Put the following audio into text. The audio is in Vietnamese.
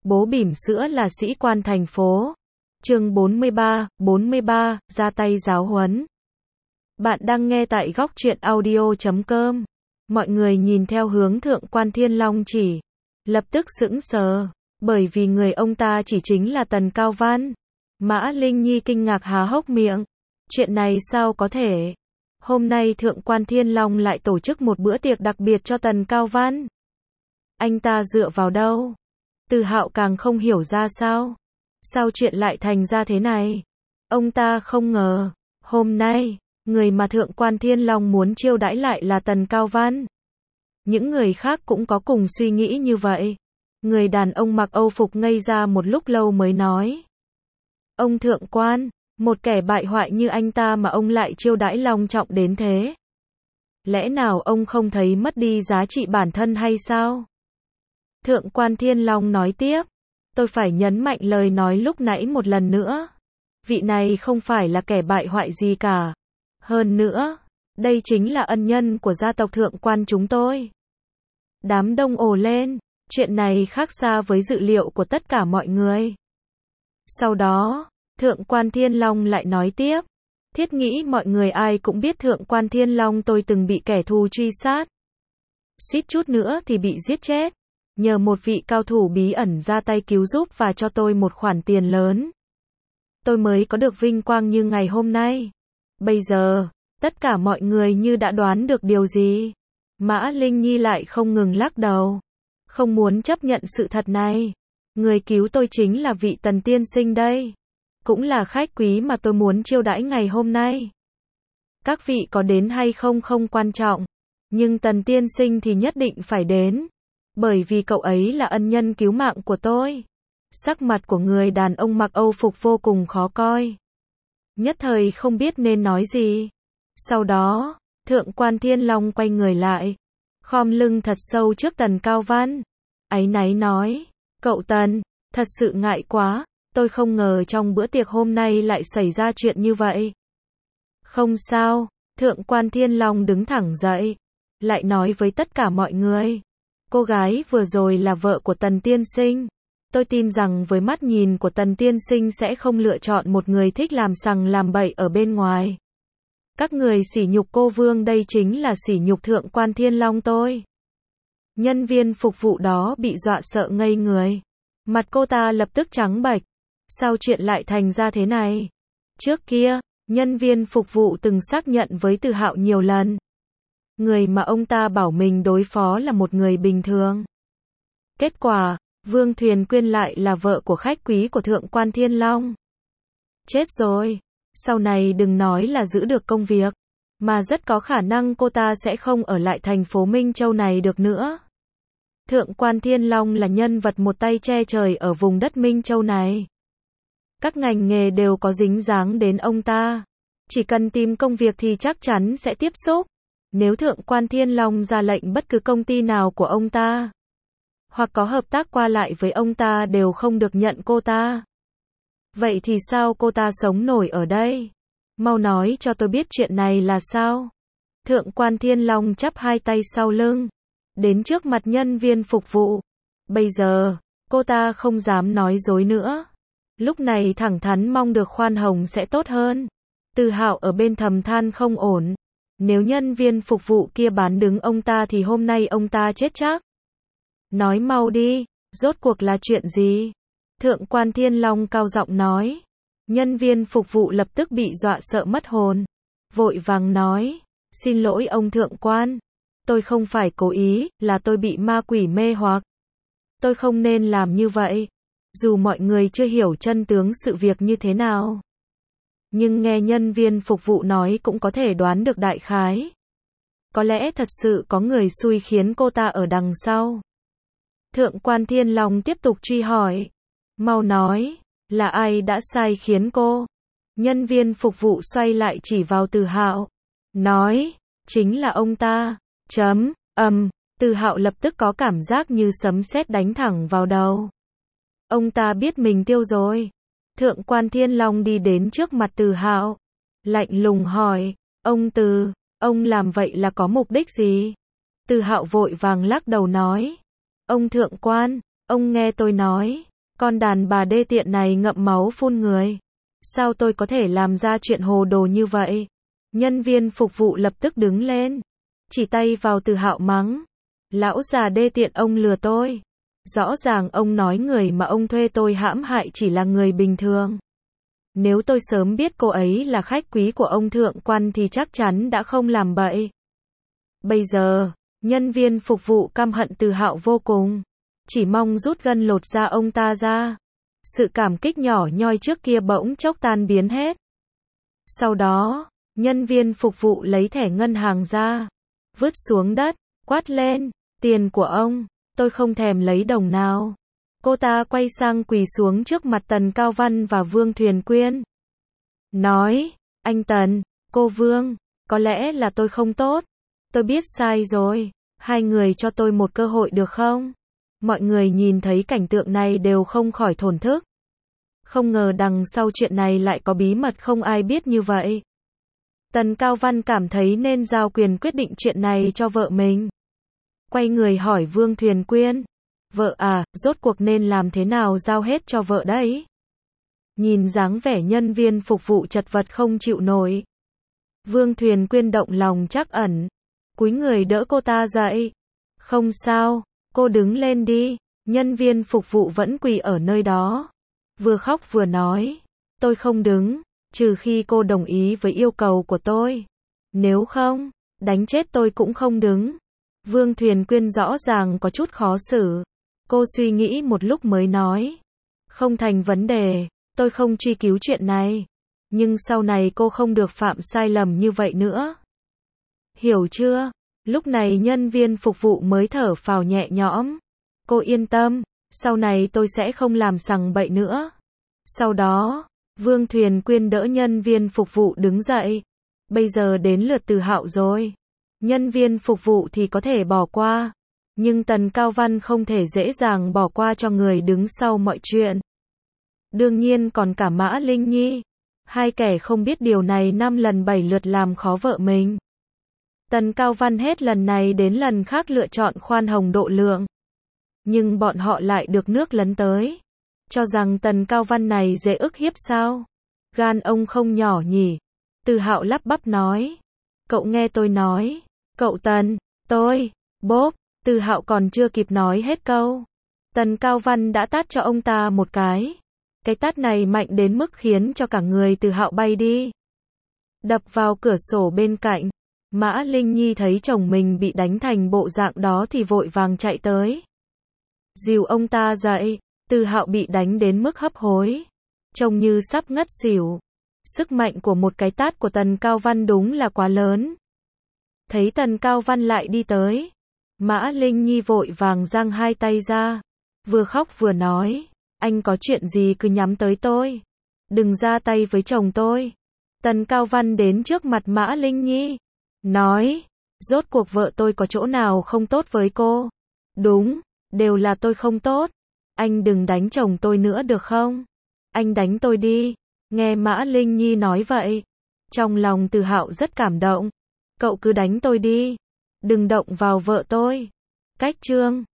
Bố bỉm sữa là sĩ quan thành phố. Chương 43, ra tay giáo huấn. Bạn đang nghe tại góc truyện audio.com. Mọi người nhìn theo hướng Thượng quan Thiên Long chỉ, lập tức sững sờ, bởi vì người ông ta chỉ chính là Tần Cao Văn. Mã Linh Nhi kinh ngạc há hốc miệng. Chuyện này sao có thể? Hôm nay Thượng quan Thiên Long lại tổ chức một bữa tiệc đặc biệt cho Tần Cao Văn. Anh ta dựa vào đâu? Từ Hạo càng không hiểu ra sao. Sao chuyện lại thành ra thế này? Ông ta không ngờ, hôm nay, người mà Thượng quan Thiên Long muốn chiêu đãi lại là Tần Cao Văn. Những người khác cũng có cùng suy nghĩ như vậy. Người đàn ông mặc Âu phục ngây ra một lúc lâu mới nói. Ông Thượng quan, một kẻ bại hoại như anh ta mà ông lại chiêu đãi long trọng đến thế. Lẽ nào ông không thấy mất đi giá trị bản thân hay sao? Thượng quan Thiên Long nói tiếp. Tôi phải nhấn mạnh lời nói lúc nãy một lần nữa. Vị này không phải là kẻ bại hoại gì cả. Hơn nữa, đây chính là ân nhân của gia tộc Thượng quan chúng tôi. Đám đông ồ lên, chuyện này khác xa với dự liệu của tất cả mọi người. Sau đó, Thượng quan Thiên Long lại nói tiếp. Thiết nghĩ mọi người ai cũng biết Thượng quan Thiên Long tôi từng bị kẻ thù truy sát. Suýt chút nữa thì bị giết chết. Nhờ một vị cao thủ bí ẩn ra tay cứu giúp và cho tôi một khoản tiền lớn. Tôi mới có được vinh quang như ngày hôm nay. Bây giờ, tất cả mọi người như đã đoán được điều gì. Mã Linh Nhi lại không ngừng lắc đầu. Không muốn chấp nhận sự thật này. Người cứu tôi chính là vị Tần tiên sinh đây. Cũng là khách quý mà tôi muốn chiêu đãi ngày hôm nay. Các vị có đến hay không không quan trọng. Nhưng Tần tiên sinh thì nhất định phải đến. Bởi vì cậu ấy là ân nhân cứu mạng của tôi. Sắc mặt của người đàn ông mặc Âu phục vô cùng khó coi. Nhất thời không biết nên nói gì. Sau đó, Thượng quan Thiên Long quay người lại. Khom lưng thật sâu trước Tần Cao Văn. Áy náy nói. Cậu Tần, thật sự ngại quá. Tôi không ngờ trong bữa tiệc hôm nay lại xảy ra chuyện như vậy. Không sao. Thượng quan Thiên Long đứng thẳng dậy. Lại nói với tất cả mọi người. Cô gái vừa rồi là vợ của Tần tiên sinh. Tôi tin rằng với mắt nhìn của Tần tiên sinh sẽ không lựa chọn một người thích làm sằng làm bậy ở bên ngoài. Các người sỉ nhục cô vương đây chính là sỉ nhục Thượng quan Thiên Long tôi. Nhân viên phục vụ đó bị dọa sợ ngây người. Mặt cô ta lập tức trắng bệch. Sao chuyện lại thành ra thế này? Trước kia, nhân viên phục vụ từng xác nhận với Từ Hạo nhiều lần. Người mà ông ta bảo mình đối phó là một người bình thường. Kết quả, Vương Thuyền Quyên lại là vợ của khách quý của Thượng quan Thiên Long. Chết rồi. Sau này đừng nói là giữ được công việc, mà rất có khả năng cô ta sẽ không ở lại thành phố Minh Châu này được nữa. Thượng quan Thiên Long là nhân vật một tay che trời ở vùng đất Minh Châu này. Các ngành nghề đều có dính dáng đến ông ta. Chỉ cần tìm công việc thì chắc chắn sẽ tiếp xúc. Nếu Thượng quan Thiên Long ra lệnh bất cứ công ty nào của ông ta, hoặc có hợp tác qua lại với ông ta đều không được nhận cô ta. Vậy thì sao cô ta sống nổi ở đây? Mau nói cho tôi biết chuyện này là sao? Thượng quan Thiên Long chắp hai tay sau lưng, đến trước mặt nhân viên phục vụ. Bây giờ, cô ta không dám nói dối nữa. Lúc này thẳng thắn mong được khoan hồng sẽ tốt hơn. Từ Hạo ở bên thầm than không ổn. Nếu nhân viên phục vụ kia bán đứng ông ta thì hôm nay ông ta chết chắc. Nói mau đi, rốt cuộc là chuyện gì? Thượng quan Thiên Long cao giọng nói. Nhân viên phục vụ lập tức bị dọa sợ mất hồn. Vội vàng nói. Xin lỗi ông Thượng quan. Tôi không phải cố ý, là tôi bị ma quỷ mê hoặc. Tôi không nên làm như vậy. Dù mọi người chưa hiểu chân tướng sự việc như thế nào. Nhưng nghe nhân viên phục vụ nói cũng có thể đoán được đại khái. Có lẽ thật sự có người xui khiến cô ta ở đằng sau. Thượng quan Thiên Long tiếp tục truy hỏi. Mau nói, là ai đã sai khiến cô? Nhân viên phục vụ xoay lại chỉ vào Từ Hạo. Nói, chính là ông ta. Từ Hạo lập tức có cảm giác như sấm sét đánh thẳng vào đầu. Ông ta biết mình tiêu rồi. Thượng quan Thiên Long đi đến trước mặt Từ Hạo, lạnh lùng hỏi, ông làm vậy là có mục đích gì? Từ Hạo vội vàng lắc đầu nói, ông Thượng quan, ông nghe tôi nói, Con đàn bà đê tiện này ngậm máu phun người. Sao tôi có thể làm ra chuyện hồ đồ như vậy? Nhân viên phục vụ lập tức đứng lên, chỉ tay vào Từ Hạo mắng. Lão già đê tiện, ông lừa tôi. Rõ ràng ông nói người mà ông thuê tôi hãm hại chỉ là người bình thường. Nếu tôi sớm biết cô ấy là khách quý của ông thượng quan thì chắc chắn đã không làm bậy. Bây giờ, nhân viên phục vụ căm hận Từ Hạo vô cùng, chỉ mong rút gân lột da ông ta ra. Sự cảm kích nhỏ nhoi trước kia bỗng chốc tan biến hết. Sau đó, nhân viên phục vụ lấy thẻ ngân hàng ra, vứt xuống đất, quát lên, tiền của ông, tôi không thèm lấy đồng nào. Cô ta quay sang quỳ xuống trước mặt Tần Cao Văn và Vương Thuyền Quyên. Nói, anh Tần, cô Vương, có lẽ là tôi không tốt. Tôi biết sai rồi, hai người cho tôi một cơ hội được không? Mọi người nhìn thấy cảnh tượng này đều không khỏi thổn thức. Không ngờ đằng sau chuyện này lại có bí mật không ai biết như vậy. Tần Cao Văn cảm thấy nên giao quyền quyết định chuyện này cho vợ mình. Quay người hỏi Vương Thuyền Quyên. Vợ à, rốt cuộc nên làm thế nào giao hết cho vợ đấy? Nhìn dáng vẻ nhân viên phục vụ chật vật không chịu nổi. Vương Thuyền Quyên động lòng trắc ẩn, cúi người đỡ cô ta dậy. Không sao, cô đứng lên đi. Nhân viên phục vụ vẫn quỳ ở nơi đó, vừa khóc vừa nói. Tôi không đứng, trừ khi cô đồng ý với yêu cầu của tôi. Nếu không, đánh chết tôi cũng không đứng. Vương Thuyền Quyên rõ ràng có chút khó xử. Cô suy nghĩ một lúc mới nói. Không thành vấn đề, tôi không truy cứu chuyện này. Nhưng sau này cô không được phạm sai lầm như vậy nữa. Hiểu chưa? Lúc này nhân viên phục vụ mới thở phào nhẹ nhõm. Cô yên tâm, sau này tôi sẽ không làm sằng bậy nữa. Sau đó, Vương Thuyền Quyên đỡ nhân viên phục vụ đứng dậy. Bây giờ đến lượt Từ Hạo rồi. Nhân viên phục vụ thì có thể bỏ qua, nhưng Tần Cao Văn không thể dễ dàng bỏ qua cho người đứng sau mọi chuyện. Đương nhiên còn cả Mã Linh Nhi. Hai kẻ không biết điều này 5 lần 7 lượt làm khó vợ mình. Tần Cao Văn hết lần này đến lần khác lựa chọn khoan hồng độ lượng. Nhưng bọn họ lại được nước lấn tới. Cho rằng Tần Cao Văn này dễ ức hiếp sao? Gan ông không nhỏ nhỉ? Từ Hạo lắp bắp nói. Cậu nghe tôi nói. Cậu Tần, tôi, bốp. Từ Hạo còn chưa kịp nói hết câu. Tần Cao Văn đã tát cho ông ta một cái. Cái tát này mạnh đến mức khiến cho cả người Từ Hạo bay đi. Đập vào cửa sổ bên cạnh. Mã Linh Nhi thấy chồng mình bị đánh thành bộ dạng đó thì vội vàng chạy tới. Dìu ông ta dậy. Từ Hạo bị đánh đến mức hấp hối, trông như sắp ngất xỉu. Sức mạnh của một cái tát của Tần Cao Văn đúng là quá lớn. Thấy Tần Cao Văn lại đi tới, Mã Linh Nhi vội vàng giang hai tay ra, vừa khóc vừa nói, anh có chuyện gì cứ nhắm tới tôi, đừng ra tay với chồng tôi. Tần Cao Văn đến trước mặt Mã Linh Nhi, nói, rốt cuộc vợ tôi có chỗ nào không tốt với cô? Đúng, đều là tôi không tốt. Anh đừng đánh chồng tôi nữa được không? Anh đánh tôi đi. Nghe Mã Linh Nhi nói vậy, trong lòng Từ Hạo rất cảm động. Cậu cứ đánh tôi đi, đừng động vào vợ tôi. Cách chương